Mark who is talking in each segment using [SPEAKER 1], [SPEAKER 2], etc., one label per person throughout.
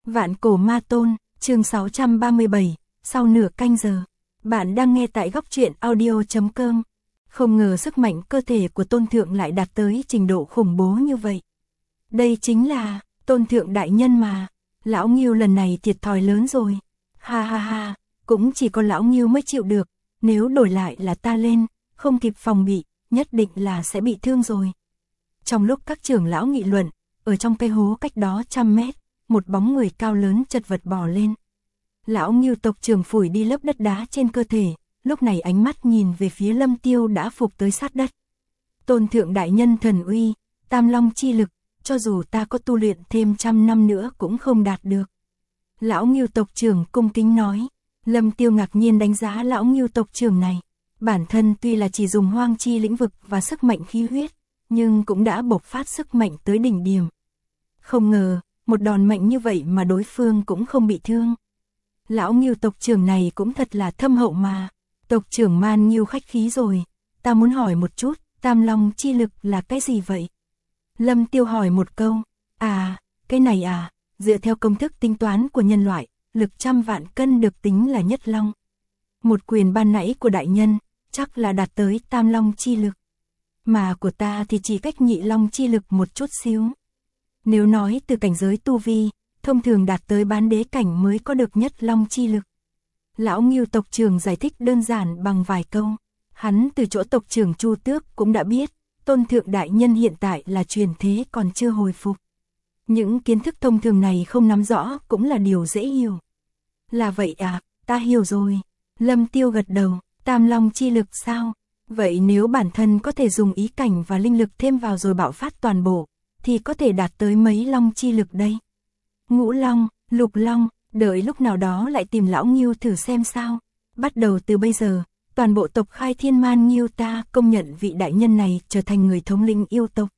[SPEAKER 1] Vạn cổ ma tôn, chương 637, sau nửa canh giờ. Bạn đang nghe tại góc truyện audio.com. Không ngờ sức mạnh cơ thể của tôn thượng lại đạt tới trình độ khủng bố như vậy. Đây chính là tôn thượng đại nhân mà. Lão Ngưu lần này thiệt thòi lớn rồi. Ha ha ha, cũng chỉ có lão Ngưu mới chịu được. Nếu đổi lại là ta lên, không kịp phòng bị, nhất định là sẽ bị thương rồi. Trong lúc các trưởng lão nghị luận, ở trong cây hố cách đó 100 mét, một bóng người cao lớn chật vật bò lên. Lão Ngưu tộc trưởng phủi đi lớp đất đá trên cơ thể, lúc này ánh mắt nhìn về phía Lâm Tiêu đã phục tới sát đất. Tôn thượng đại nhân thần uy, tam long chi lực, cho dù ta có tu luyện thêm 100 năm nữa cũng không đạt được. Lão Ngưu tộc trưởng cung kính nói. Lâm Tiêu ngạc nhiên đánh giá lão Ngưu tộc trưởng này. Bản thân tuy là chỉ dùng hoang chi lĩnh vực và sức mạnh khí huyết, nhưng cũng đã bộc phát sức mạnh tới đỉnh điểm. Không ngờ, một đòn mạnh như vậy mà đối phương cũng không bị thương. Lão Ngưu tộc trưởng này cũng thật là thâm hậu mà. Tộc trưởng Man Ngưu khách khí rồi, ta muốn hỏi một chút, tam long chi lực là cái gì vậy? Lâm Tiêu hỏi một câu. Cái này dựa theo công thức tính toán của nhân loại, lực 100 vạn cân được tính là nhất long. Một quyền ban nãy của đại nhân, chắc là đạt tới tam long chi lực. Mà của ta thì chỉ cách nhị long chi lực một chút xíu. Nếu nói từ cảnh giới tu vi, thông thường đạt tới bán đế cảnh mới có được nhất long chi lực. Lão Ngưu tộc trưởng giải thích đơn giản bằng vài câu. Hắn từ chỗ tộc trưởng Chu Tước cũng đã biết, tôn thượng đại nhân hiện tại là truyền thế còn chưa hồi phục. Những kiến thức thông thường này không nắm rõ cũng là điều dễ hiểu. Là vậy ta hiểu rồi. Lâm Tiêu gật đầu, tam long chi lực sao? Vậy nếu bản thân có thể dùng ý cảnh và linh lực thêm vào rồi bạo phát toàn bộ, thì có thể đạt tới mấy long chi lực đây? Ngũ long, lục long, đợi lúc nào đó lại tìm lão Ngưu thử xem sao. Bắt đầu từ bây giờ, toàn bộ tộc Khai Thiên Man Ngưu ta công nhận vị đại nhân này trở thành người thống lĩnh yêu tộc.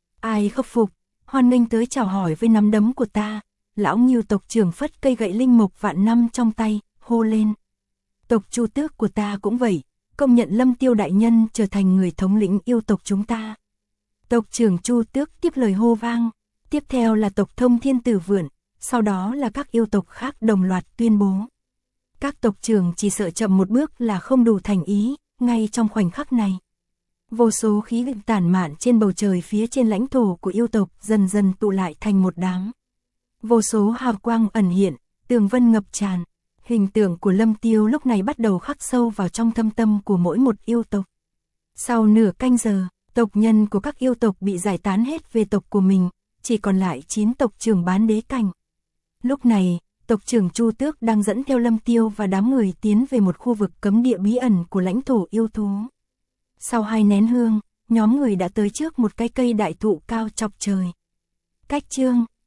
[SPEAKER 1] Ai khắc phục, hoan nghênh tới chào hỏi với nắm đấm của ta. Lão Ngưu tộc trưởng phất cây gậy linh mục vạn năm trong tay, hô lên. Tộc Chu Tước của ta cũng vậy, công nhận Lâm Tiêu đại nhân trở thành người thống lĩnh yêu tộc chúng ta. Tộc trưởng Chu Tước tiếp lời hô vang, tiếp theo là tộc Thông Thiên Tử Vượn, sau đó là các yêu tộc khác đồng loạt tuyên bố. Các tộc trưởng chỉ sợ chậm một bước là không đủ thành ý, ngay trong khoảnh khắc này. Vô số khí lực tản mạn trên bầu trời phía trên lãnh thổ của yêu tộc dần dần tụ lại thành một đám. Vô số hào quang ẩn hiện, tường vân ngập tràn. Hình tượng của Lâm Tiêu lúc này bắt đầu khắc sâu vào trong thâm tâm của mỗi một yêu tộc. Sau nửa canh giờ, tộc nhân của các yêu tộc bị giải tán hết về tộc của mình, chỉ còn lại 9 tộc trưởng bán đế cảnh. Lúc này, tộc trưởng Chu Tước đang dẫn theo Lâm Tiêu và đám người tiến về một khu vực cấm địa bí ẩn của lãnh thổ yêu thú. Sau 2 nén hương, nhóm người đã tới trước một cái cây đại thụ cao chọc trời. Cách chương